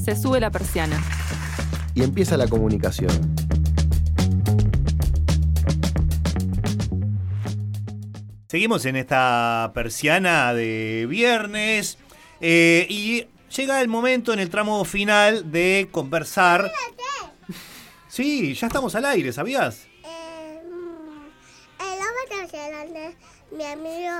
Se sube la persiana. Y empieza la comunicación. Seguimos en esta persiana de viernes y llega el momento en el tramo final de conversar. Sí, ya estamos al aire, ¿sabías? El hombre grande, mi amigo,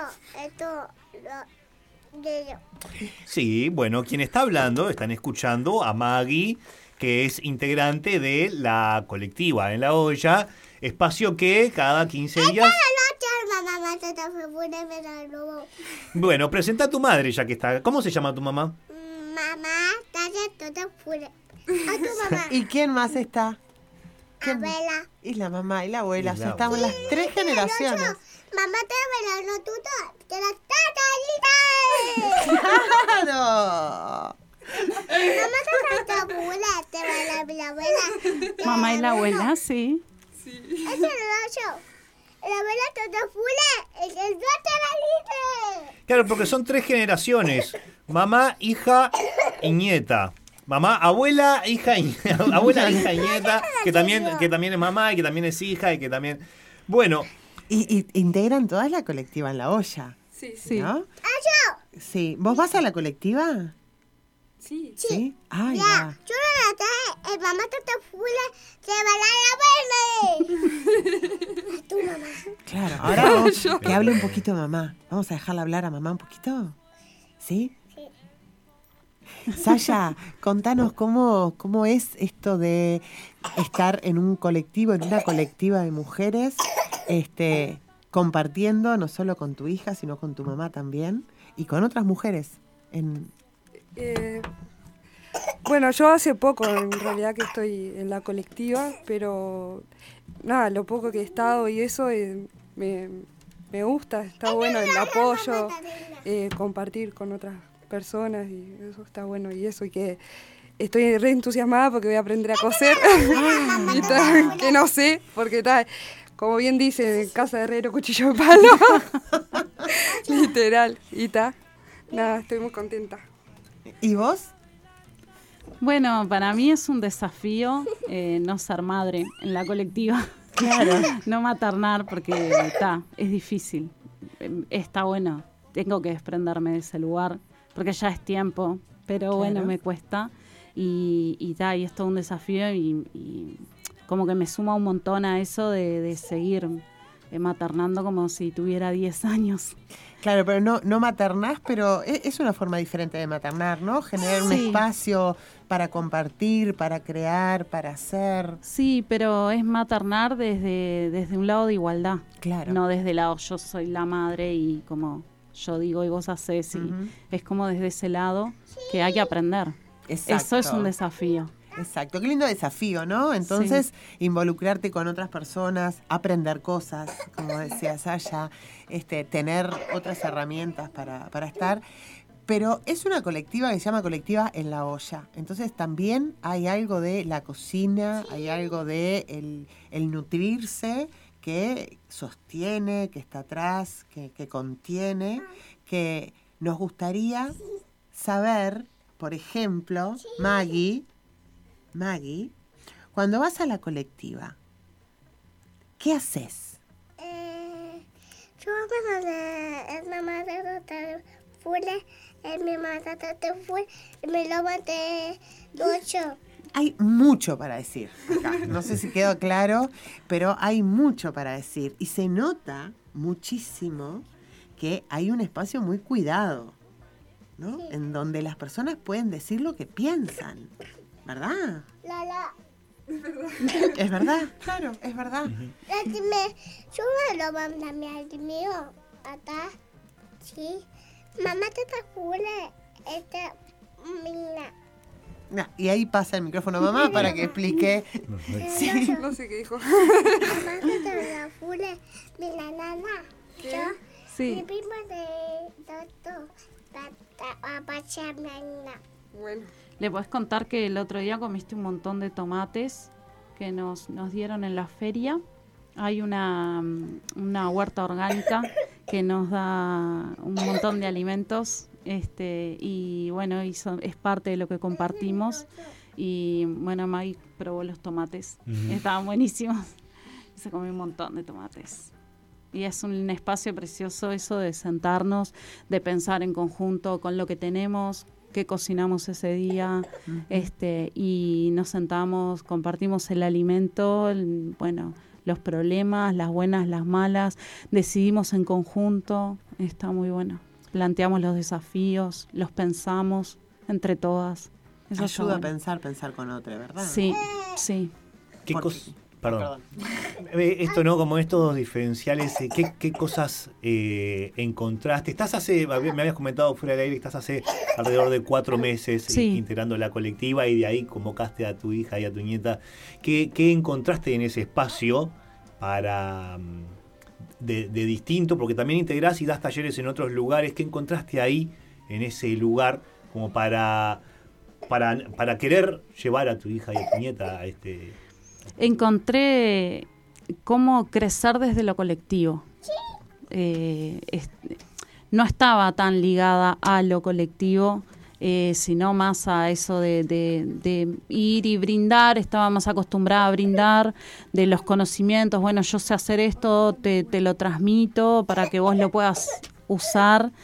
Sí, bueno, quien está hablando, están escuchando a Maggie, que es integrante de la colectiva En la Olla, espacio que cada 15 días... Bueno, presenta a tu madre ya que está. ¿Cómo se llama tu mamá? ¿Y quién más está? Abuela. Y la mamá y la abuela. O sea, estamos las tres generaciones. Mamá te abuela, no tú te la ¡Claro! Mamá te abuela, te va la abuela. Mamá y la abuela, sí. Eso no lo yo. La abuela te fule, el no te la dice. Claro, porque son tres generaciones. Mamá, hija y nieta. Mamá, abuela, hija y abuela, hija y nieta, que también es mamá y que también es hija y que también... Bueno. Y integran todas la colectiva En la Olla. Sí, sí. ¿No? Yo. Sí. ¿Vos vas a la colectiva? Sí. ¿Sí? Ay, Ya, va. yo no la traje. El mamá te fule, se va a la verde. A tu mamá. Claro, ahora vos, que hable un poquito mamá. ¿Vamos a dejarla hablar a mamá un poquito? ¿Sí? Sí. Sasha, contanos cómo es esto de estar en un colectivo, en una colectiva de mujeres, compartiendo no solo con tu hija, sino con tu mamá también, y con otras mujeres. Bueno, yo hace poco en realidad que estoy en la colectiva, pero nada, lo poco que he estado y eso me gusta, está bueno el apoyo, compartir con otras personas y eso está bueno y eso y que estoy re entusiasmada porque voy a aprender a coser y que no sé, porque está, como bien dice, casa de herrero, cuchillo de palo, literal, y está, nada, estoy muy contenta. ¿Y vos? Bueno, para mí es un desafío no ser madre en la colectiva. Claro. No maternar porque es difícil. Está bueno, tengo que desprenderme de ese lugar porque ya es tiempo, pero claro. Bueno, me cuesta y es todo un desafío y como que me suma un montón a eso de seguir maternando como si tuviera 10 años. Claro, pero no maternás, pero es una forma diferente de maternar, ¿no? Generar un espacio para compartir, para crear, para hacer. Sí, pero es maternar desde un lado de igualdad. Claro. No desde el lado yo soy la madre y como yo digo y vos hacés. Es como desde ese lado que hay que aprender. Exacto. Eso es un desafío. Exacto, qué lindo desafío, ¿no? Entonces, involucrarte con otras personas, aprender cosas, como decía Sasha, tener otras herramientas para estar. Pero es una colectiva que se llama Colectiva En la Olla. Entonces también hay algo de la cocina, hay algo de el nutrirse que sostiene, que está atrás, que contiene, que nos gustaría saber, por ejemplo, Maggie, cuando vas a la colectiva, ¿qué haces? Yo es mamá de fule, mi mamá de fule, me lo de 8. Hay mucho para decir acá. No sé si quedó claro, pero hay mucho para decir. Y se nota muchísimo que hay un espacio muy cuidado, ¿no? Sí. En donde las personas pueden decir lo que piensan. ¿Verdad? Es verdad, claro, es verdad. Yo me lo mando a mi amigo acá, sí. Mamá te fule, No, y ahí pasa el micrófono a mamá para que explique. Sí. No sé qué dijo. Mamá te fule, mi nana. Yo, sí. Mi primo de Toto, Bueno. ¿Le podés contar que el otro día comiste un montón de tomates que nos dieron en la feria? Hay una huerta orgánica que nos da un montón de alimentos Y bueno, es parte de lo que compartimos. Y bueno, Maggie probó los tomates. Estaban buenísimos. Se comió un montón de tomates. Y es un espacio precioso eso de sentarnos, de pensar en conjunto con lo que tenemos, qué cocinamos ese día, y nos sentamos, compartimos el alimento, los problemas, las buenas, las malas, decidimos en conjunto, está muy bueno. Planteamos los desafíos, los pensamos entre todas. Eso ayuda a pensar con otra, ¿verdad? Sí, sí. ¿Qué cosas? Perdón. Esto, ¿no? Como estos diferenciales, ¿qué cosas encontraste? Me habías comentado fuera del aire, estás hace alrededor de 4 meses integrando la colectiva y de ahí convocaste a tu hija y a tu nieta. ¿Qué encontraste en ese espacio para de distinto? Porque también integrás y das talleres en otros lugares. ¿Qué encontraste ahí, en ese lugar, como para querer llevar a tu hija y a tu nieta a este... Encontré cómo crecer desde lo colectivo. No estaba tan ligada a lo colectivo, sino más a eso de ir y brindar. Estaba más acostumbrada a brindar de los conocimientos. Bueno, yo sé hacer esto, te lo transmito para que vos lo puedas usar.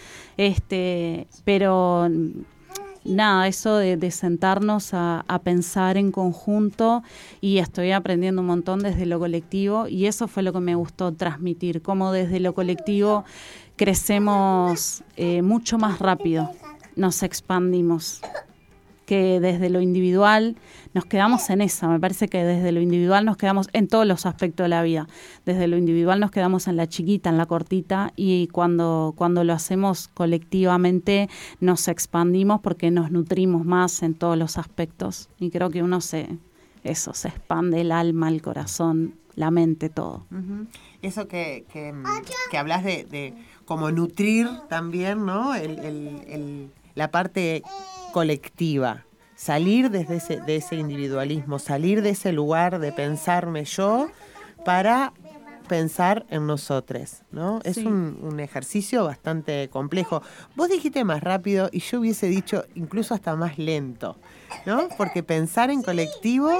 Pero... nada, eso de sentarnos a pensar en conjunto, y estoy aprendiendo un montón desde lo colectivo, y eso fue lo que me gustó transmitir, cómo desde lo colectivo crecemos mucho más rápido, nos expandimos, que desde lo individual nos quedamos en esa. Me parece que desde lo individual nos quedamos en todos los aspectos de la vida. Desde lo individual nos quedamos en la chiquita, en la cortita, y cuando lo hacemos colectivamente nos expandimos porque nos nutrimos más en todos los aspectos. Y creo que uno se expande el alma, el corazón, la mente, todo. Uh-huh. Eso que hablas de como nutrir también, ¿no? La parte colectiva, salir desde de ese individualismo, salir de ese lugar de pensarme yo para pensar en nosotros, ¿no? Sí. Es un ejercicio bastante complejo. Vos dijiste más rápido y yo hubiese dicho incluso hasta más lento, ¿no? Porque pensar en colectivo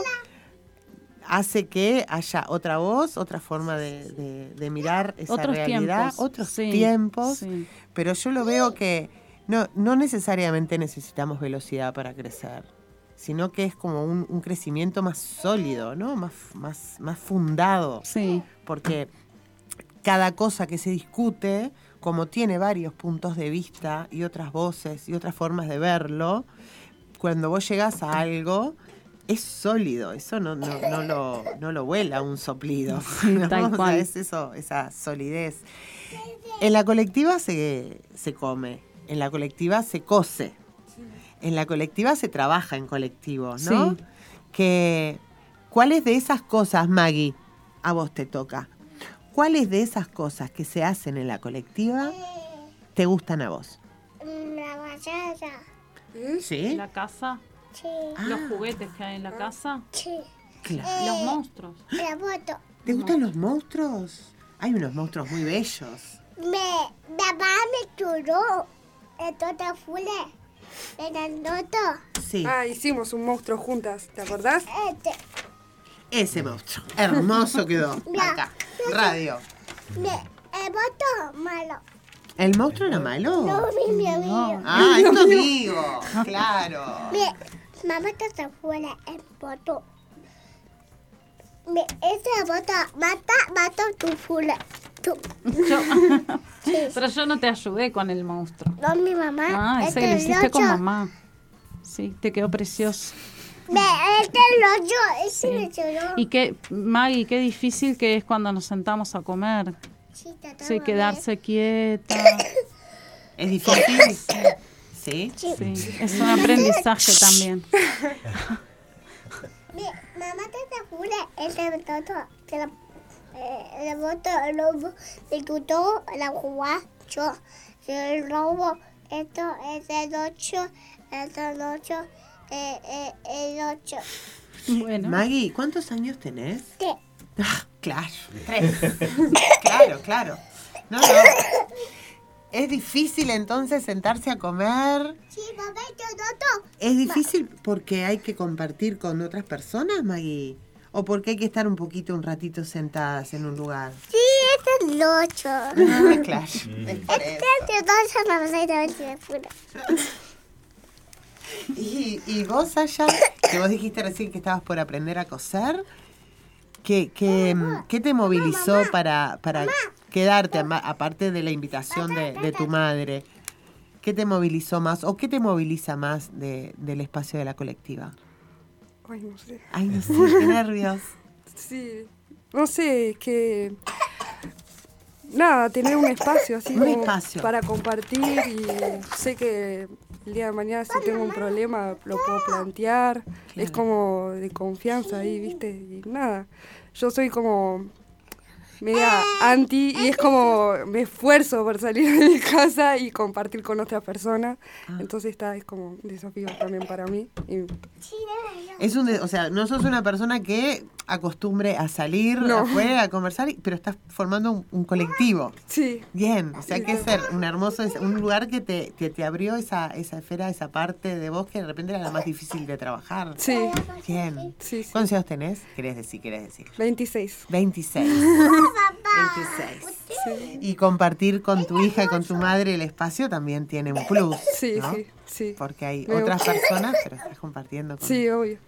hace que haya otra voz, otra forma de mirar esa otros realidad, tiempos. Otros sí, tiempos, sí. Pero yo lo veo que no necesariamente necesitamos velocidad para crecer, sino que es como un crecimiento más sólido, ¿no? Más fundado. Sí. Porque cada cosa que se discute, como tiene varios puntos de vista y otras voces y otras formas de verlo, cuando vos llegás a algo, es sólido. Eso no lo vuela un soplido, ¿no? Tal cual. O sea, es eso, esa solidez. En la colectiva se come. En la colectiva se cose. En la colectiva se trabaja en colectivo, ¿no? Sí. ¿Cuáles de esas cosas, Maggie, a vos te toca? ¿Cuáles de esas cosas que se hacen en la colectiva te gustan a vos? La batalla. ¿Sí? ¿La casa? Sí. ¿Los juguetes que hay en la casa? Sí. Claro. ¿Los monstruos? La foto. ¿Te gustan los monstruos? Hay unos monstruos muy bellos. Papá me churó. Entonces fue Sí. Hicimos un monstruo juntas, ¿te acordás? Ese monstruo. Hermoso quedó. Acá. Radio. El voto malo. ¿El monstruo era malo? No, mi amigo. Ah, es tu amigo. Claro. Mamá está afuera el voto. Ese voto mata tu fula. Sí. Pero yo no te ayudé con el monstruo. No, mi mamá. Ese que lo hiciste con mamá. Sí, te quedó precioso. Ese me lloró. Y Maggie, qué difícil que es cuando nos sentamos a comer. Sí, quedarse quieta. ¿Es difícil? ¿Sí? Sí, es un aprendizaje también. Mamá te jura, ese voto, el voto, el lobo, el tuto, la jugá, yo, el lobo, esto es el 8, el 8, el 8. Bueno. Maggie, ¿cuántos años tenés? Sí. Claro, 3. Claro. No. ¿Es difícil entonces sentarse a comer? Sí, papá, todo. ¿Es difícil porque hay que compartir con otras personas, Maggie? ¿O porque hay que estar un ratito sentadas en un lugar? Sí, este es el 8. Ah, claro. Es por eso. Este es el 8, no sé, a ver si me pura. ¿Y vos, Sasha, que vos dijiste recién que estabas por aprender a coser? ¿Qué te movilizó para quedarte, aparte de la invitación de tu madre? ¿Qué te movilizó más o qué te moviliza más del espacio de la colectiva? Ay, no sé. Ay, no sé, qué nervios. Sí, no sé, es que... Nada, tener un espacio así Un como espacio. para compartir y sé que el día de mañana si tengo un problema lo puedo plantear. Es como de confianza ahí, ¿viste? Y nada, yo soy como media anti y es como me esfuerzo por salir de mi casa y compartir con otras personas. Entonces es como un desafío también para mí. Y O sea, no sos una persona que acostumbre a salir No. afuera a conversar, pero estás formando un colectivo. sí, Bien, o sea, que es ser un lugar que te abrió esa esfera, esa parte de vos que de repente era la más difícil de trabajar. sí, Bien. sí, sí. ¿Cuántos años tenés? ¿Querés decir? 26. 26. 26. Y compartir con tu hija y con tu madre el espacio también tiene un plus, Sí, ¿no? sí, sí. Porque hay Me otras gusta. personas, pero estás compartiendo con... Sí, obvio.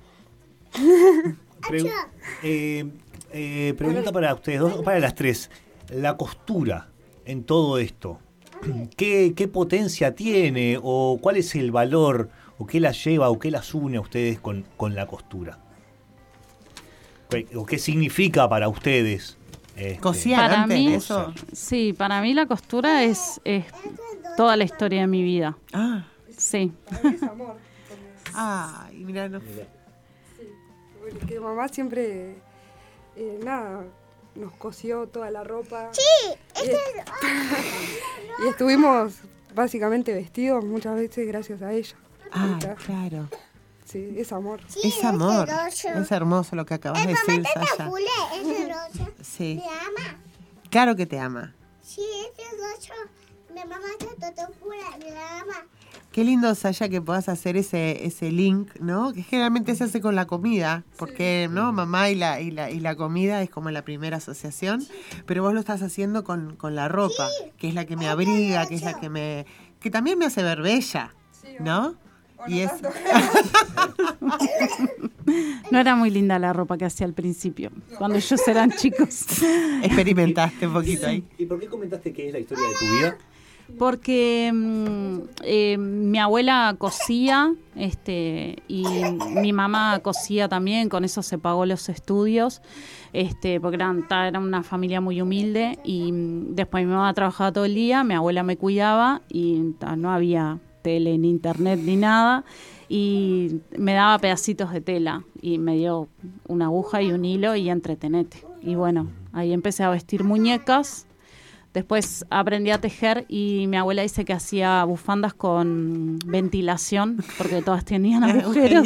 Pregunta para ustedes dos, para las tres. La costura en todo esto, ¿qué potencia tiene o cuál es el valor o qué las lleva o qué las une a ustedes con la costura? ¿O qué significa para ustedes? Cosían Para antes mí, de eso. sí, para mí la costura es toda la historia de mi vida. Ah, Sí. Es amor. ay, mira, no. Porque mamá siempre, nada, nos cosió toda la ropa. Sí, Y estuvimos básicamente vestidos muchas veces gracias a ella. Ah, claro. Sí, es amor. Es amor. Es hermoso lo que acabas de decir, Mamá, Sasha. Jule, es el 8. Sí. Me ama. Claro que te ama. Sí, es el 8. Mi mamá está todo pura, me ama. Qué lindo, Sasha, que puedas hacer ese link, ¿no? Que generalmente se hace con la comida, porque, ¿no? Mamá y la comida es como la primera asociación, pero vos lo estás haciendo con la ropa, que es la que me abriga, que es la que también me hace ver bella, ¿no? Y es... No era muy linda la ropa que hacía al principio, cuando ellos eran chicos. Experimentaste un poquito ahí. ¿Y por qué comentaste que es la historia de tu vida? Porque mi abuela cosía y mi mamá cosía también, con eso se pagó los estudios, porque era una familia muy humilde y después mi mamá trabajaba todo el día, mi abuela me cuidaba y no había tele ni internet ni nada y me daba pedacitos de tela y me dio una aguja y un hilo y entretenete. Y bueno, ahí empecé a vestir muñecas. Después aprendí a tejer y mi abuela dice que hacía bufandas con ventilación, porque todas tenían agujeros.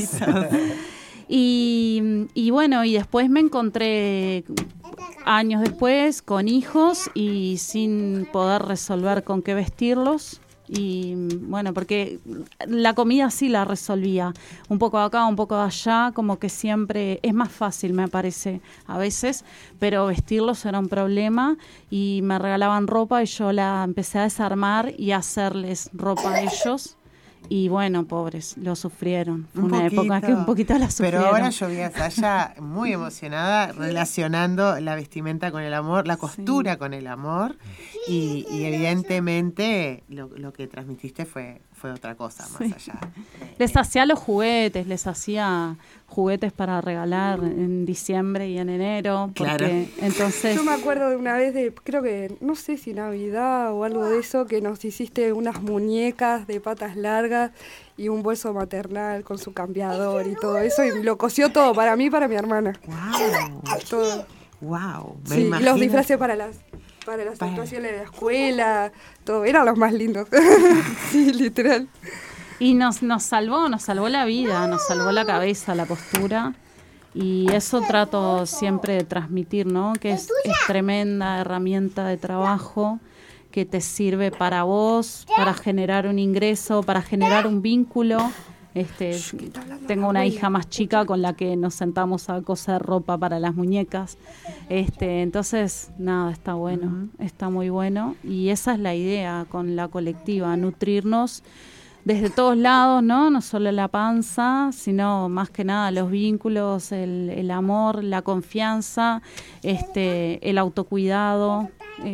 Y bueno, y después me encontré años después con hijos y sin poder resolver con qué vestirlos. Y bueno, porque la comida sí la resolvía, un poco de acá, un poco de allá, como que siempre es más fácil, me parece, a veces, pero vestirlos era un problema y me regalaban ropa y yo la empecé a desarmar y a hacerles ropa a ellos. Y bueno, pobres, lo sufrieron. Fue una época que un poquito la sufrieron. Pero ahora yo vi a Sasha muy emocionada relacionando la vestimenta con el amor, la costura con el amor. Y evidentemente lo que transmitiste fue otra cosa más allá. Les hacía los juguetes, les hacía juguetes para regalar en diciembre y en enero. Porque Claro. Entonces, Yo me acuerdo de una vez creo que, no sé si Navidad o algo de eso, que nos hiciste unas muñecas de patas largas y un bolso maternal con su cambiador y todo eso. Y lo cosió todo para mí y para mi hermana. ¡Wow! Todo. ¡Wow! Me Sí, y imagino. los disfraces para las actuaciones de la escuela, todo. Eran los más lindos. Sí, literal. y nos salvó la vida, nos salvó la cabeza, la postura. Y eso trato siempre de transmitir, ¿no? Que es tremenda herramienta de trabajo, que te sirve para vos, para generar un ingreso, para generar un vínculo. Tengo una hija más chica con la que nos sentamos a coser ropa para las muñecas. Entonces, nada, está bueno, está muy bueno. Y esa es la idea con la colectiva, nutrirnos desde todos lados, ¿no? No solo la panza, sino más que nada los vínculos, el amor, la confianza, el autocuidado,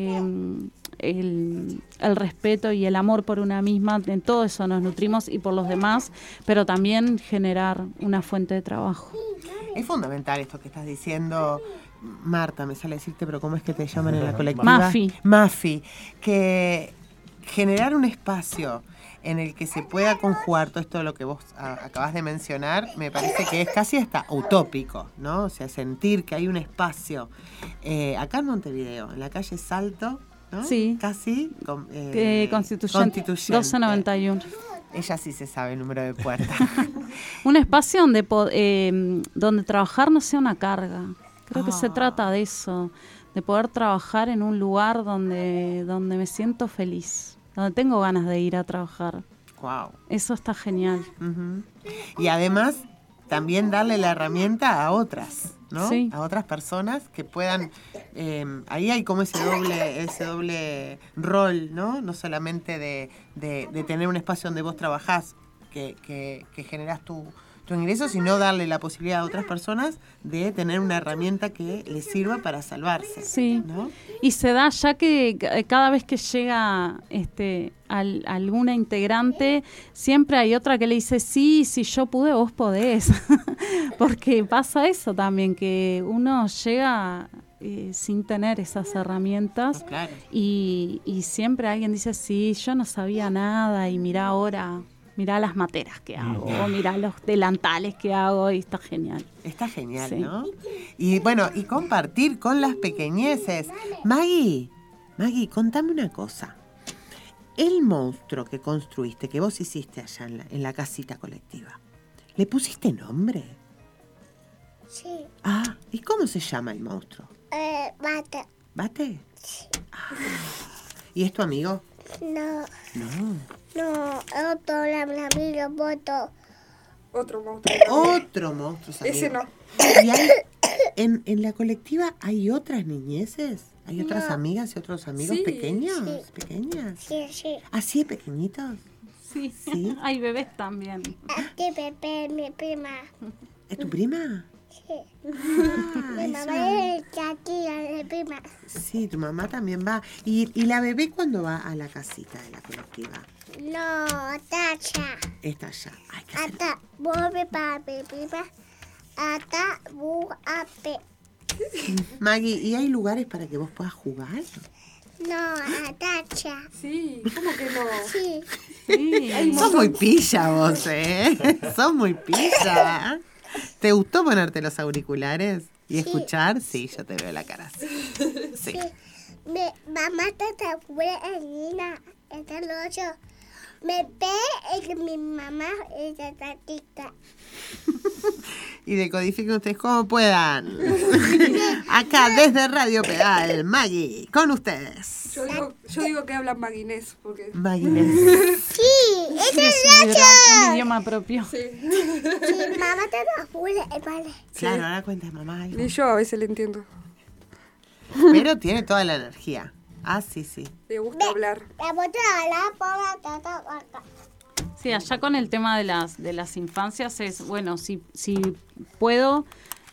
el respeto y el amor por una misma. En todo eso nos nutrimos y por los demás, pero también generar una fuente de trabajo. Es fundamental esto que estás diciendo, Marta, me sale decirte, pero ¿cómo es que te llaman en la colectiva? Mafi, que generar un espacio en el que se pueda conjugar todo esto de lo que vos acabas de mencionar, me parece que es casi hasta utópico, ¿no? O sea, sentir que hay un espacio. Acá en Montevideo, en la calle Salto, ¿no? Sí. Casi. Constituyente 1291. Ella sí se sabe el número de puerta. Un espacio donde trabajar no sea una carga. Creo que se trata de eso, de poder trabajar en un lugar donde me siento feliz, donde tengo ganas de ir a trabajar. Wow. Eso está genial. Uh-huh. Y además, también darle la herramienta a otras, ¿no? Sí. A otras personas que puedan... ahí hay como ese doble rol, ¿no? No solamente de tener un espacio donde vos trabajás, que generás tu ingreso, sino darle la posibilidad a otras personas de tener una herramienta que les sirva para salvarse. Sí, ¿no? Y se da ya que cada vez que llega alguna integrante, siempre hay otra que le dice, sí, si yo pude, vos podés. Porque pasa eso también, que uno llega sin tener esas herramientas. Claro. Y siempre alguien dice, sí, yo no sabía nada y mirá ahora... Mirá las materas que hago, mirá los delantales que hago y está genial. Está genial, sí. ¿no? Y bueno, y compartir con las pequeñeces. Maggie, contame una cosa. El monstruo que construiste, que vos hiciste allá en la casita colectiva, ¿le pusiste nombre? Sí. Ah, ¿y cómo se llama el monstruo? Bate. ¿Bate? Sí. ¿Y es tu amigo? No. No. Otro amigo, voto. Otro monstruo. Otro monstruo. Ese no. ¿Y hay, en la colectiva hay otras niñeces? ¿Hay otras amigas y otros amigos pequeños? Sí. ¿Pequeñas? Sí. ¿Así de pequeñitos? Sí. Sí. Hay bebés también. Aquí Pepe, mi prima. ¿Es tu prima? Sí. Ah, Mi eso. mamá es aquí, mi prima. Sí, tu mamá también va. ¿Y la bebé cuándo va a la casita de la colectiva? No, tacha. Está allá. Ay, ¿qué hacer? Hasta vuelve para mi prima. Hasta buape. Maggie, ¿y hay lugares para que vos puedas jugar? No, tacha. Sí, ¿cómo que no? Sí. Sí. Sos muy pilla vos, ¿eh? Sos muy pilla. ¿Te gustó ponerte los auriculares y escuchar? Sí, yo te veo la cara así. Sí. Mi mamá está fuera en Nina. Está el 8. Me ve que mi mamá es tatita. Y decodifiquen ustedes como puedan. Acá desde Radio Pedal, Maggie, con ustedes. Yo digo que hablan maguinés, porque... Maggie. Sí, es el Un idioma propio. Sí. Sí, mamá está fuera, vale. Claro, ahora cuenta mamá algo. Ni yo a veces le entiendo. Pero tiene toda la energía. Ah, sí. Le gusta hablar. La botella la pongo todo acá. Sí, allá con el tema de las infancias es, bueno, si puedo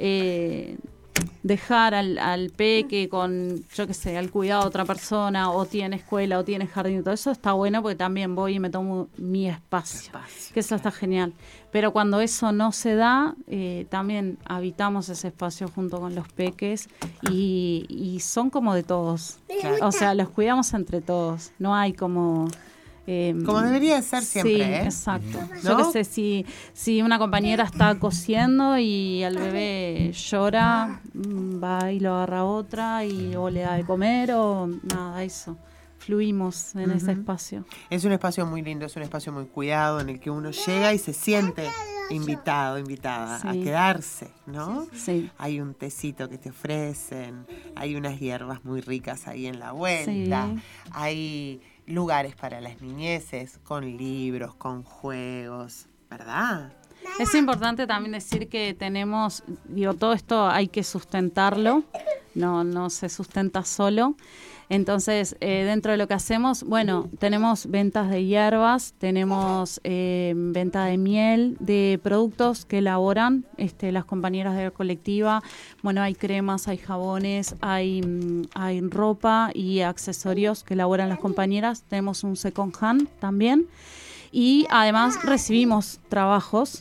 dejar al peque con, yo qué sé, al cuidado de otra persona, o tiene escuela, o tiene jardín, todo eso está bueno porque también voy y me tomo mi espacio. Que eso está genial. Pero cuando eso no se da, también habitamos ese espacio junto con los peques y son como de todos. O sea, los cuidamos entre todos. No hay como... Como debería ser siempre, sí, ¿eh? Exacto. ¿No? Yo qué sé, si una compañera está cosiendo y el bebé llora, va y lo agarra otra o le da de comer o nada, eso. Fluimos en ese espacio. Es un espacio muy lindo, es un espacio muy cuidado en el que uno llega y se siente invitado, invitada a Sí. quedarse, ¿no? Sí. Hay un tecito que te ofrecen, hay unas hierbas muy ricas ahí en la vuelta, Sí. hay lugares para las niñeces con libros, con juegos, ¿verdad? Es importante también decir que tenemos, todo esto hay que sustentarlo, no se sustenta solo. Entonces, dentro de lo que hacemos, bueno, tenemos ventas de hierbas, tenemos venta de miel, de productos que elaboran las compañeras de la colectiva. Bueno, hay cremas, hay jabones, hay ropa y accesorios que elaboran las compañeras. Tenemos un second hand también. Y además recibimos trabajos,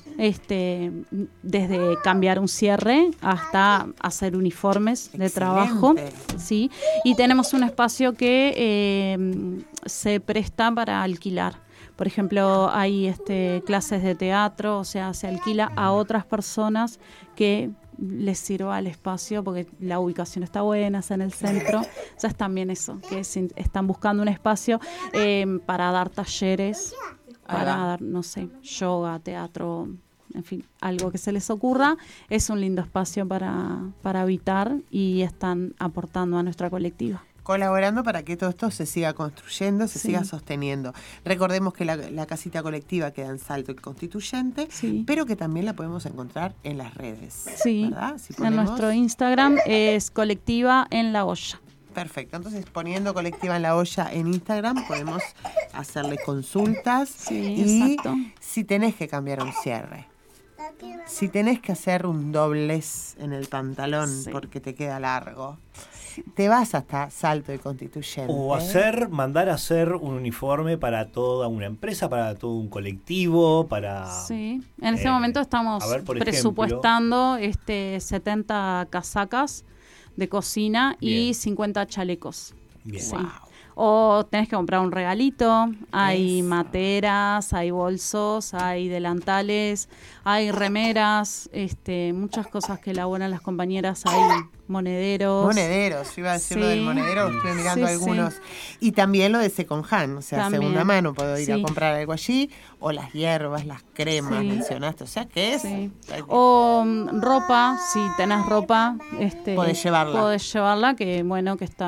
desde cambiar un cierre hasta hacer uniformes de trabajo. Sí, y tenemos un espacio que se presta para alquilar. Por ejemplo, hay clases de teatro, o sea, se alquila a otras personas que les sirva el espacio porque la ubicación está buena, es en el centro. O sea, es también eso, que están buscando un espacio para dar talleres, para dar, no sé, yoga, teatro, en fin, algo que se les ocurra. Es un lindo espacio para habitar y están aportando a nuestra colectiva. Colaborando para que todo esto se siga construyendo, se Sí. siga sosteniendo. Recordemos que la casita colectiva queda en Salto y Constituyente, Sí. pero que también la podemos encontrar en las redes, Sí, ¿verdad? Si en ponemos- nuestro Instagram es Colectiva en la Olla. Perfecto, entonces poniendo Colectiva en la Olla en Instagram podemos hacerle consultas Sí, y exacto. si tenés que cambiar un cierre, si tenés que hacer un doblez en el pantalón Sí. porque te queda largo, te vas hasta Salto y Constituyente. O mandar a hacer un uniforme para toda una empresa, para todo un colectivo, para... Sí, en este momento estamos a ver, por presupuestando 70 casacas de cocina y Bien. 50 chalecos. Bien. Sí. O tenés que comprar un regalito, hay Eso. materas, hay bolsos, hay delantales, hay remeras, muchas cosas que elaboran las compañeras, hay monederos. Monederos, yo iba a decir lo del Sí. monedero, estuve mirando Sí, algunos. Y también lo de second hand, o sea, También. segunda mano, puedo ir a Sí. comprar algo allí, o las hierbas, las cremas, Sí. mencionaste, o sea, ¿qué es? Sí. O ropa, si tenés ropa, Podés llevarla. podés llevarla, que bueno, que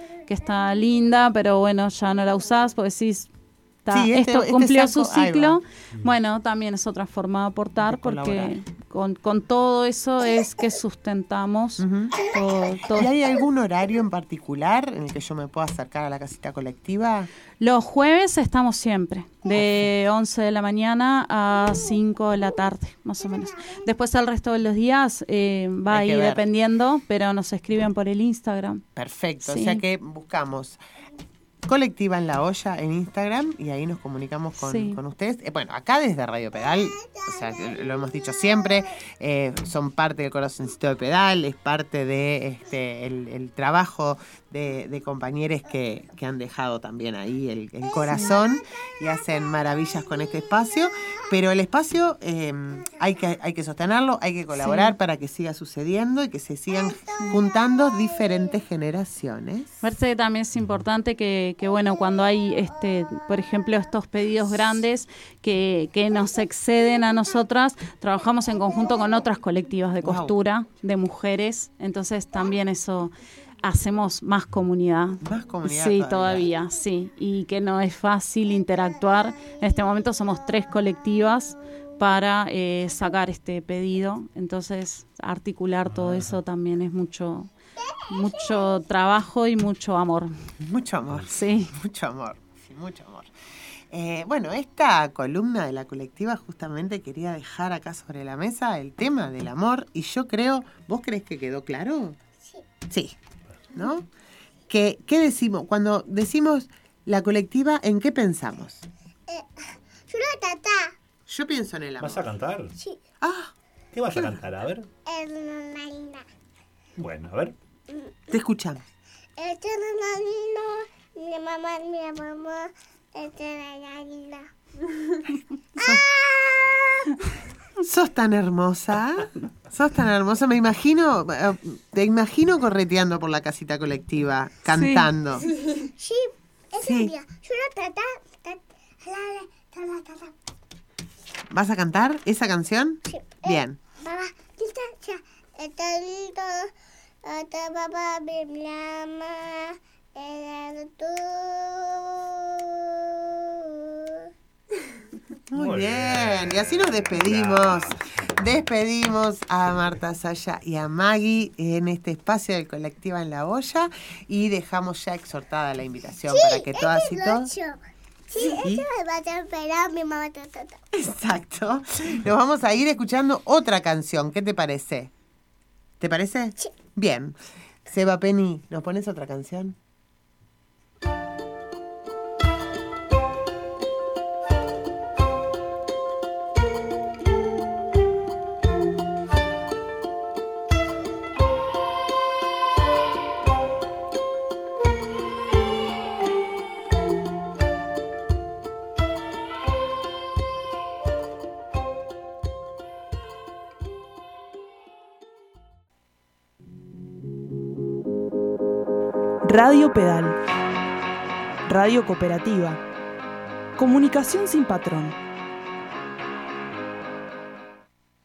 está linda, pero bueno, ya no la usás, porque decís, Sí, esto cumplió saco, su ahí ciclo. va. Bueno, también es otra forma de aportar, De colaborar. porque con todo eso es que sustentamos Ujú. todo. ¿Y hay algún horario en particular en el que yo me pueda acercar a la casita colectiva? Los jueves estamos siempre, de 11 de la mañana a 5 de la tarde, más o menos. Después el resto de los días va a Hay que ir ver. dependiendo, pero nos escriben por el Instagram. Perfecto, Sí. o sea que buscamos Colectiva en la Olla en Instagram y ahí nos comunicamos Sí. con ustedes. Bueno, acá desde Radio Pedal, o sea, lo hemos dicho siempre, son parte del corazoncito de Pedal, es parte de el trabajo de compañeros que han dejado también ahí el corazón y hacen maravillas con este espacio, pero el espacio hay que sostenerlo, hay que colaborar Sí. para que siga sucediendo y que se sigan juntando diferentes generaciones. Parece que también es importante que bueno, cuando hay, por ejemplo, estos pedidos grandes que nos exceden a nosotras, trabajamos en conjunto con otras colectivas de Wow. costura, de mujeres, entonces también eso hacemos más comunidad. Más comunidad Sí, todavía. todavía, sí. Y que no es fácil interactuar. En este momento somos 3 colectivas para sacar este pedido. Entonces, articular todo eso también es mucho trabajo y mucho amor. Mucho amor. Sí. Mucho amor. Sí, mucho amor. Bueno, esta columna de la colectiva justamente quería dejar acá sobre la mesa el tema del amor y yo creo, ¿vos crees que quedó claro? Sí. ¿No? ¿Qué decimos? Cuando decimos la colectiva, ¿en qué pensamos? Yo pienso en el amor. ¿Vas a cantar? Sí, Ah, ¿Qué vas a cantar? A ver. Marina. Bueno, a ver. te escuchamos. Mi mamá, Marina. Sos tan hermosa. Sos tan hermosa. Te imagino correteando por la casita colectiva, cantando. Sí, ese Sí. día. Yo lo tata. ¿Vas a cantar esa canción? Sí. Bien. Papá, ¿lista? Ya. Papá me llama. Muy bien. Y así nos despedimos. Despedimos a Marta Saya y a Maggie en este espacio del Colectiva en la Olla y dejamos ya exhortada la invitación para que todas y todos... Sí, eso me va a esperar mi mamá. Exacto. Nos vamos a ir escuchando otra canción. ¿Qué te parece? ¿Te parece? Sí. Bien. Seba Penny, ¿nos pones otra canción? Radio Pedal. Radio cooperativa. Comunicación sin patrón.